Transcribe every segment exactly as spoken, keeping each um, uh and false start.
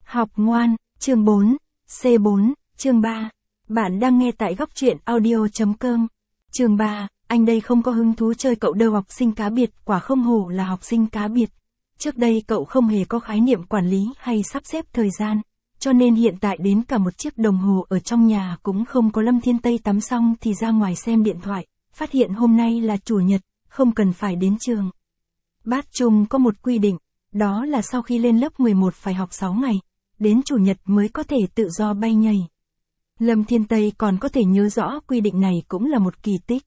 Học ngoan, chương bốn, C bốn, chương ba. Bạn đang nghe tại góc truyện audio.com. Chương ba, anh đây không có hứng thú chơi cậu đâu. Học sinh cá biệt, quả không hổ là học sinh cá biệt. Trước đây cậu không hề có khái niệm quản lý hay sắp xếp thời gian, cho nên hiện tại đến cả một chiếc đồng hồ ở trong nhà cũng không có. Lâm Thiên Tây tắm xong thì ra ngoài xem điện thoại, phát hiện hôm nay là chủ nhật, không cần phải đến trường. Bát Trung có một quy định, đó là sau khi lên lớp mười một phải học sáu ngày, đến chủ nhật mới có thể tự do bay nhảy. Lâm Thiên Tây còn có thể nhớ rõ quy định này cũng là một kỳ tích.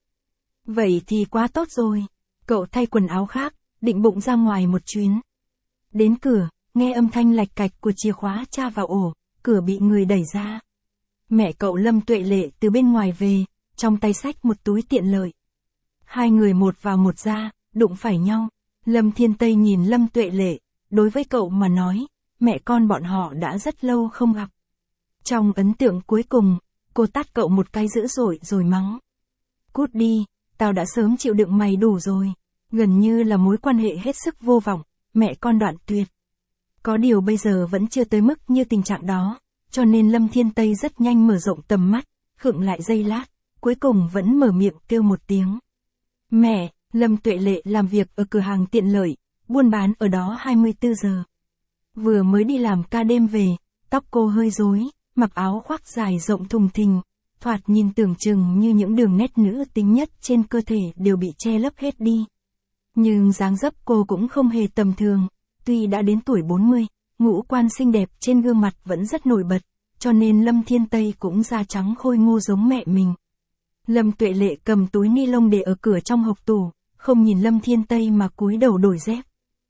Vậy thì quá tốt rồi. Cậu thay quần áo khác, định bụng ra ngoài một chuyến. Đến cửa, nghe âm thanh lạch cạch của chìa khóa tra vào ổ, cửa bị người đẩy ra. Mẹ cậu Lâm Tuệ Lệ từ bên ngoài về, trong tay xách một túi tiện lợi. Hai người một vào một ra, đụng phải nhau. Lâm Thiên Tây nhìn Lâm Tuệ Lệ, đối với cậu mà nói, mẹ con bọn họ đã rất lâu không gặp. Trong ấn tượng cuối cùng, cô tát cậu một cái dữ dội rồi mắng. Cút đi, tao đã sớm chịu đựng mày đủ rồi. Gần như là mối quan hệ hết sức vô vọng, mẹ con đoạn tuyệt. Có điều bây giờ vẫn chưa tới mức như tình trạng đó, cho nên Lâm Thiên Tây rất nhanh mở rộng tầm mắt, khựng lại giây lát, cuối cùng vẫn mở miệng kêu một tiếng. Mẹ! Lâm Tuệ Lệ làm việc ở cửa hàng tiện lợi, buôn bán ở đó hai mươi tư giờ. Vừa mới đi làm ca đêm về, tóc cô hơi rối, mặc áo khoác dài rộng thùng thình, thoạt nhìn tưởng chừng như những đường nét nữ tính nhất trên cơ thể đều bị che lấp hết đi. Nhưng dáng dấp cô cũng không hề tầm thường, tuy đã đến tuổi bốn mươi, ngũ quan xinh đẹp trên gương mặt vẫn rất nổi bật, cho nên Lâm Thiên Tây cũng da trắng khôi ngô giống mẹ mình. Lâm Tuệ Lệ cầm túi ni lông để ở cửa trong hộc tủ, không nhìn Lâm Thiên Tây mà cúi đầu đổi dép.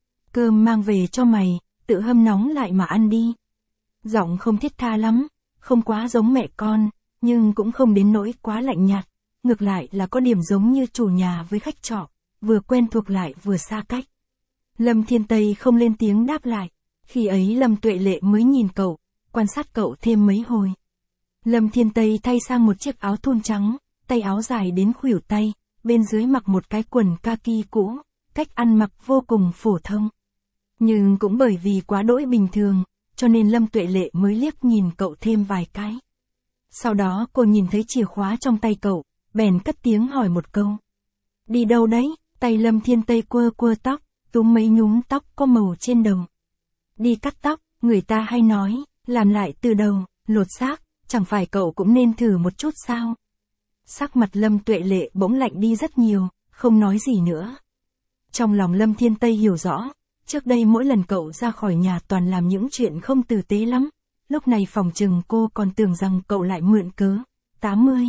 Cơm mang về cho mày, tự hâm nóng lại mà ăn đi. Giọng không thiết tha lắm, không quá giống mẹ con, nhưng cũng không đến nỗi quá lạnh nhạt, ngược lại là có điểm giống như chủ nhà với khách trọ, vừa quen thuộc lại vừa xa cách. Lâm Thiên Tây không lên tiếng đáp lại, khi ấy Lâm Tuệ Lệ mới nhìn cậu, quan sát cậu thêm mấy hồi. Lâm Thiên Tây thay sang một chiếc áo thun trắng, tay áo dài đến khuỷu tay, bên dưới mặc một cái quần kaki cũ, cách ăn mặc vô cùng phổ thông. Nhưng cũng bởi vì quá đỗi bình thường, cho nên Lâm Tuệ Lệ mới liếc nhìn cậu thêm vài cái. Sau đó cô nhìn thấy chìa khóa trong tay cậu, bèn cất tiếng hỏi một câu. Đi đâu đấy? Tay Lâm Thiên Tây quơ quơ tóc, túm mấy nhúm tóc có màu trên đầu. Đi cắt tóc, người ta hay nói, làm lại từ đầu, lột xác, chẳng phải cậu cũng nên thử một chút sao? Sắc mặt Lâm Tuệ Lệ bỗng lạnh đi rất nhiều, không nói gì nữa. Trong lòng Lâm Thiên Tây hiểu rõ, trước đây mỗi lần cậu ra khỏi nhà toàn làm những chuyện không tử tế lắm, lúc này phòng chừng cô còn tưởng rằng cậu lại mượn cớ. tám mươi.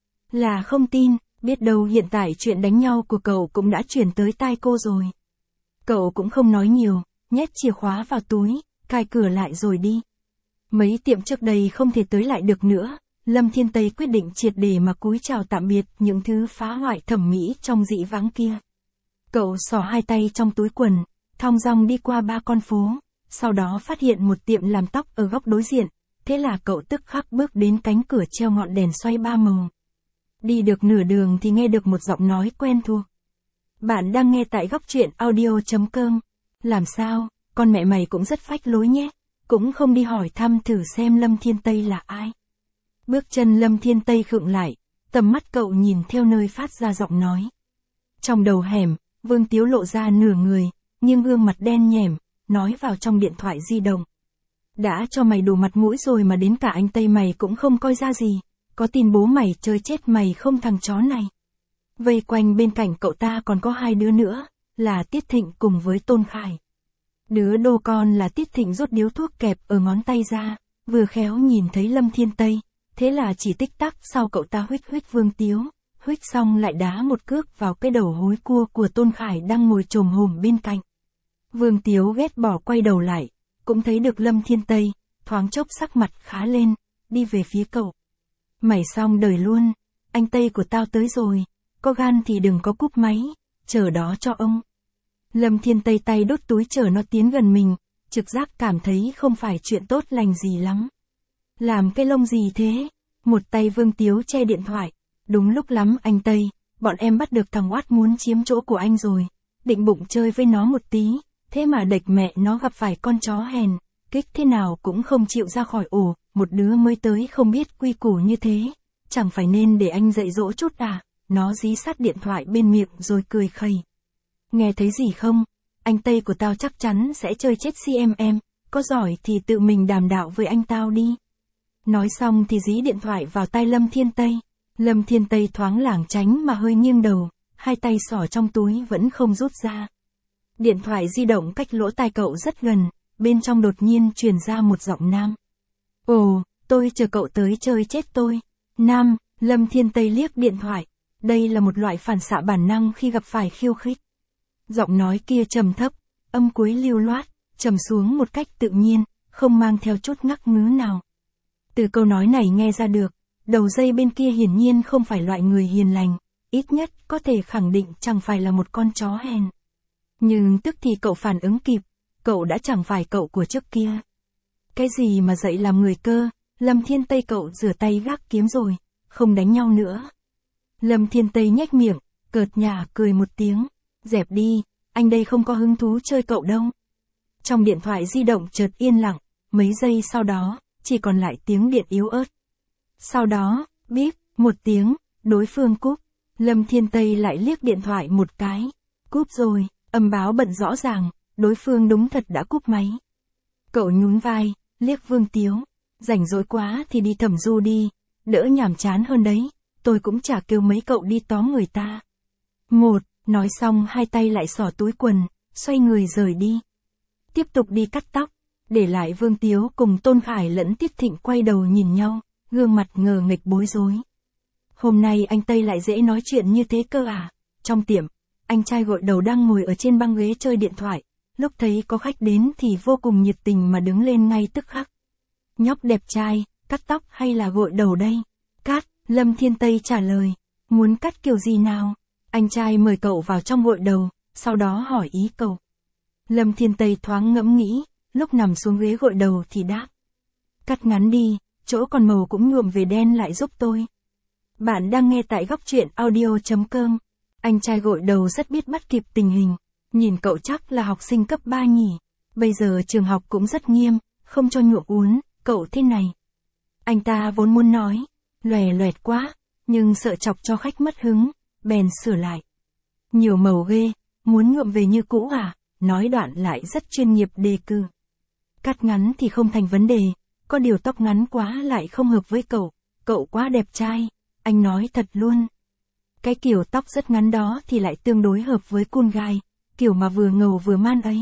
Là không tin, biết đâu hiện tại chuyện đánh nhau của cậu cũng đã chuyển tới tai cô rồi. Cậu cũng không nói nhiều, nhét chìa khóa vào túi, cài cửa lại rồi đi. Mấy tiệm trước đây không thể tới lại được nữa. Lâm Thiên Tây quyết định triệt để mà cúi chào tạm biệt những thứ phá hoại thẩm mỹ trong dĩ vãng kia. Cậu xỏ hai tay trong túi quần, thong dong đi qua ba con phố, sau đó phát hiện một tiệm làm tóc ở góc đối diện, thế là cậu tức khắc bước đến cánh cửa treo ngọn đèn xoay ba màu. Đi được nửa đường thì nghe được một giọng nói quen thuộc. Bạn đang nghe tại góc truyện audio.com. Làm sao, con mẹ mày cũng rất phách lối nhé, cũng không đi hỏi thăm thử xem Lâm Thiên Tây là ai. Bước chân Lâm Thiên Tây khựng lại, tầm mắt cậu nhìn theo nơi phát ra giọng nói. Trong đầu hẻm, Vương Tiếu lộ ra nửa người, nhưng gương mặt đen nhẻm, nói vào trong điện thoại di động. Đã cho mày đủ mặt mũi rồi mà đến cả anh Tây mày cũng không coi ra gì, có tin bố mày chơi chết mày không thằng chó này. Vây quanh bên cạnh cậu ta còn có hai đứa nữa, là Tiết Thịnh cùng với Tôn Khải. Đứa đô con là Tiết Thịnh rút điếu thuốc kẹp ở ngón tay ra, vừa khéo nhìn thấy Lâm Thiên Tây. Thế là chỉ tích tắc sau cậu ta huých huých Vương Tiếu, huých xong lại đá một cước vào cái đầu hối cua của Tôn Khải đang ngồi chồm hổm bên cạnh. Vương Tiếu ghét bỏ quay đầu lại, cũng thấy được Lâm Thiên Tây, thoáng chốc sắc mặt khá lên, đi về phía cậu. Mày xong đời luôn, anh Tây của tao tới rồi, có gan thì đừng có cúp máy, chờ đó cho ông. Lâm Thiên Tây tay đốt túi chờ nó tiến gần mình, trực giác cảm thấy không phải chuyện tốt lành gì lắm. Làm cái lông gì thế? Một tay Vương Tiếu che điện thoại. Đúng lúc lắm anh Tây, bọn em bắt được thằng Oát muốn chiếm chỗ của anh rồi. Định bụng chơi với nó một tí, thế mà đệch mẹ nó gặp phải con chó hèn. kích thế nào cũng không chịu ra khỏi ổ, một đứa mới tới không biết quy củ như thế. Chẳng phải nên để anh dạy dỗ chút à? Nó dí sát điện thoại bên miệng rồi cười khẩy. Nghe thấy gì không? Anh Tây của tao chắc chắn sẽ chơi chết xê em em, có giỏi thì tự mình đàm đạo với anh tao đi. Nói xong thì dí điện thoại vào tay Lâm Thiên Tây. Lâm Thiên Tây thoáng lảng tránh mà hơi nghiêng đầu, hai tay xỏ trong túi vẫn không rút ra. Điện thoại di động cách lỗ tai cậu rất gần, bên trong đột nhiên truyền ra một giọng nam. Ồ, tôi chờ cậu tới chơi chết tôi. Nam, Lâm Thiên Tây liếc điện thoại. Đây là một loại phản xạ bản năng khi gặp phải khiêu khích. Giọng nói kia trầm thấp, âm cuối lưu loát, trầm xuống một cách tự nhiên, không mang theo chút ngắc ngứ nào. Từ câu nói này nghe ra được, đầu dây bên kia hiển nhiên không phải loại người hiền lành, ít nhất có thể khẳng định chẳng phải là một con chó hèn. Nhưng tức thì cậu phản ứng kịp, cậu đã chẳng phải cậu của trước kia. Cái gì mà dạy làm người cơ, Lâm Thiên Tây cậu rửa tay gác kiếm rồi, không đánh nhau nữa. Lâm Thiên Tây nhếch miệng, cợt nhả cười một tiếng, dẹp đi, anh đây không có hứng thú chơi cậu đâu. Trong điện thoại di động chợt yên lặng, mấy giây sau đó, chỉ còn lại tiếng điện yếu ớt. Sau đó, bíp, một tiếng, đối phương cúp, Lâm Thiên Tây lại liếc điện thoại một cái, cúp rồi, âm báo bận rõ ràng, đối phương đúng thật đã cúp máy. Cậu nhún vai, liếc Vương Tiếu, rảnh rỗi quá thì đi thẩm du đi, đỡ nhàm chán hơn đấy, tôi cũng chả kêu mấy cậu đi tóm người ta. Một, nói xong hai tay lại xỏ túi quần, xoay người rời đi. Tiếp tục đi cắt tóc, để lại Vương Tiếu cùng Tôn Khải lẫn Tiết Thịnh quay đầu nhìn nhau, gương mặt ngờ nghịch bối rối. Hôm nay anh Tây lại dễ nói chuyện như thế cơ à? Trong tiệm, anh trai gội đầu đang ngồi ở trên băng ghế chơi điện thoại, lúc thấy có khách đến thì vô cùng nhiệt tình mà đứng lên ngay tức khắc. Nhóc đẹp trai, cắt tóc hay là gội đầu đây? Cắt, Lâm Thiên Tây trả lời. Muốn cắt kiểu gì nào? Anh trai mời cậu vào trong gội đầu, sau đó hỏi ý cậu. Lâm Thiên Tây thoáng ngẫm nghĩ, lúc nằm xuống ghế gội đầu thì đáp. Cắt ngắn đi, chỗ còn màu cũng nhuộm về đen lại giúp tôi. Bạn đang nghe tại góc truyện audio chấm com. Anh trai gội đầu rất biết bắt kịp tình hình. Nhìn cậu chắc là học sinh cấp ba nhỉ. Bây giờ trường học cũng rất nghiêm, không cho nhuộm uốn, cậu thế này. Anh ta vốn muốn nói, lòe loẹt quá, nhưng sợ chọc cho khách mất hứng, bèn sửa lại. Nhiều màu ghê, muốn nhuộm về như cũ à? Nói đoạn lại rất chuyên nghiệp đề cử. Cắt ngắn thì không thành vấn đề, có điều tóc ngắn quá lại không hợp với cậu, cậu quá đẹp trai, anh nói thật luôn. Cái kiểu tóc rất ngắn đó thì lại tương đối hợp với cool guy, kiểu mà vừa ngầu vừa man ấy.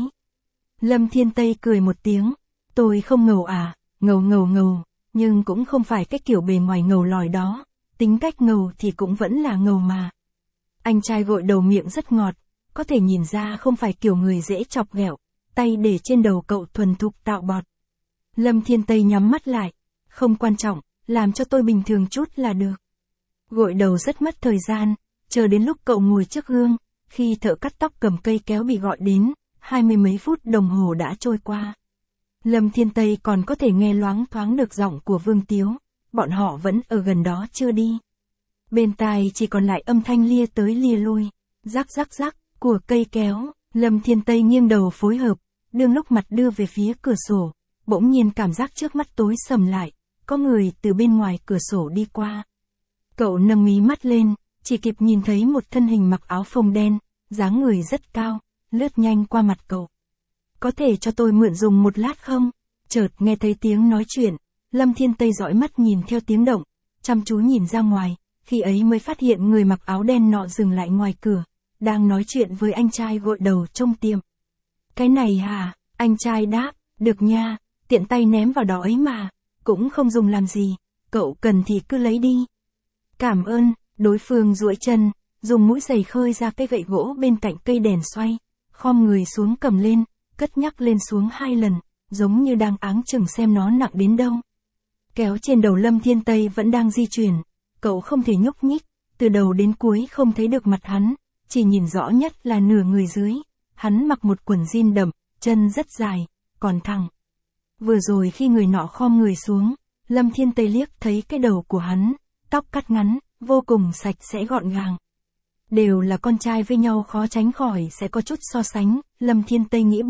Lâm Thiên Tây cười một tiếng, tôi không ngầu à, ngầu ngầu ngầu, nhưng cũng không phải cái kiểu bề ngoài ngầu lòi đó, tính cách ngầu thì cũng vẫn là ngầu mà. Anh trai gội đầu miệng rất ngọt, có thể nhìn ra không phải kiểu người dễ chọc ghẹo, tay để trên đầu cậu thuần thục tạo bọt. Lâm Thiên Tây nhắm mắt lại, không quan trọng, làm cho tôi bình thường chút là được. Gội đầu rất mất thời gian, chờ đến lúc cậu ngồi trước gương, khi thợ cắt tóc cầm cây kéo bị gọi đến, hai mươi mấy phút đồng hồ đã trôi qua. Lâm Thiên Tây còn có thể nghe loáng thoáng được giọng của Vương Tiếu, bọn họ vẫn ở gần đó chưa đi. Bên tai chỉ còn lại âm thanh lia tới lia lui, rắc rắc rắc, của cây kéo. Lâm Thiên Tây nghiêng đầu phối hợp, đương lúc mặt đưa về phía cửa sổ, bỗng nhiên cảm giác trước mắt tối sầm lại, có người từ bên ngoài cửa sổ đi qua. Cậu nâng mí mắt lên, chỉ kịp nhìn thấy một thân hình mặc áo phông đen, dáng người rất cao, lướt nhanh qua mặt cậu. Có thể cho tôi mượn dùng một lát không? Chợt nghe thấy tiếng nói chuyện, Lâm Thiên Tây dõi mắt nhìn theo tiếng động, chăm chú nhìn ra ngoài, khi ấy mới phát hiện người mặc áo đen nọ dừng lại ngoài cửa, đang nói chuyện với anh trai gội đầu trong tiệm. Cái này hả? Anh trai đáp, được nha, tiện tay ném vào đó ấy mà, cũng không dùng làm gì, cậu cần thì cứ lấy đi. Cảm ơn, đối phương duỗi chân, dùng mũi giày khơi ra cái gậy gỗ bên cạnh cây đèn xoay, khom người xuống cầm lên, cất nhắc lên xuống hai lần, giống như đang áng chừng xem nó nặng đến đâu. Kéo trên đầu Lâm Thiên Tây vẫn đang di chuyển, cậu không thể nhúc nhích, từ đầu đến cuối không thấy được mặt hắn, chỉ nhìn rõ nhất là nửa người dưới, hắn mặc một quần jean đậm, chân rất dài, còn thẳng. Vừa rồi khi người nọ khom người xuống, Lâm Thiên Tây liếc thấy cái đầu của hắn, tóc cắt ngắn, vô cùng sạch sẽ gọn gàng. Đều là con trai với nhau khó tránh khỏi sẽ có chút so sánh, Lâm Thiên Tây nghĩ bụng,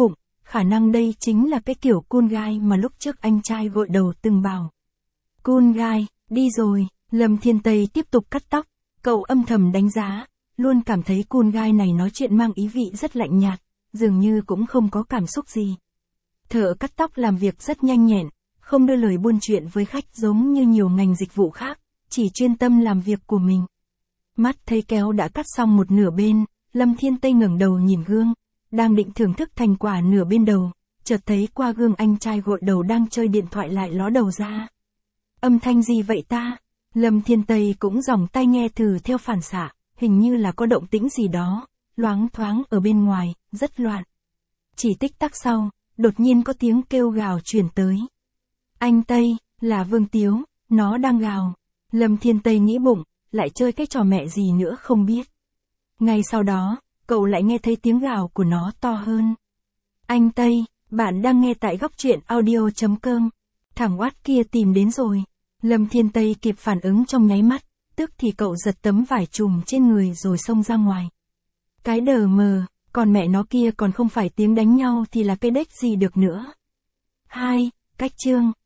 khả năng đây chính là cái kiểu cool guy mà lúc trước anh trai gội đầu từng bảo. Cool guy, đi rồi, Lâm Thiên Tây tiếp tục cắt tóc, cậu âm thầm đánh giá, luôn cảm thấy cool guy này nói chuyện mang ý vị rất lạnh nhạt, dường như cũng không có cảm xúc gì. Thợ cắt tóc làm việc rất nhanh nhẹn, không đưa lời buôn chuyện với khách giống như nhiều ngành dịch vụ khác, chỉ chuyên tâm làm việc của mình. Mắt thấy kéo đã cắt xong một nửa bên, Lâm Thiên Tây ngẩng đầu nhìn gương, đang định thưởng thức thành quả nửa bên đầu, chợt thấy qua gương anh trai gội đầu đang chơi điện thoại lại ló đầu ra. Âm thanh gì vậy ta? Lâm Thiên Tây cũng giòng tai nghe thử theo phản xạ, hình như là có động tĩnh gì đó, loáng thoáng ở bên ngoài, rất loạn. Chỉ tích tắc sau, đột nhiên có tiếng kêu gào truyền tới. Anh Tây, là Vương Tiếu, nó đang gào. Lâm Thiên Tây nghĩ bụng, lại chơi cái trò mẹ gì nữa không biết. Ngay sau đó, cậu lại nghe thấy tiếng gào của nó to hơn. Anh Tây, bạn đang nghe tại góc truyện audio chấm com. Thằng oát kia tìm đến rồi. Lâm Thiên Tây kịp phản ứng trong nháy mắt, tức thì cậu giật tấm vải trùm trên người rồi xông ra ngoài. Cái đờ mờ, còn mẹ nó kia còn không phải tiếng đánh nhau thì là cái đếch gì được nữa. Hai, cách chương.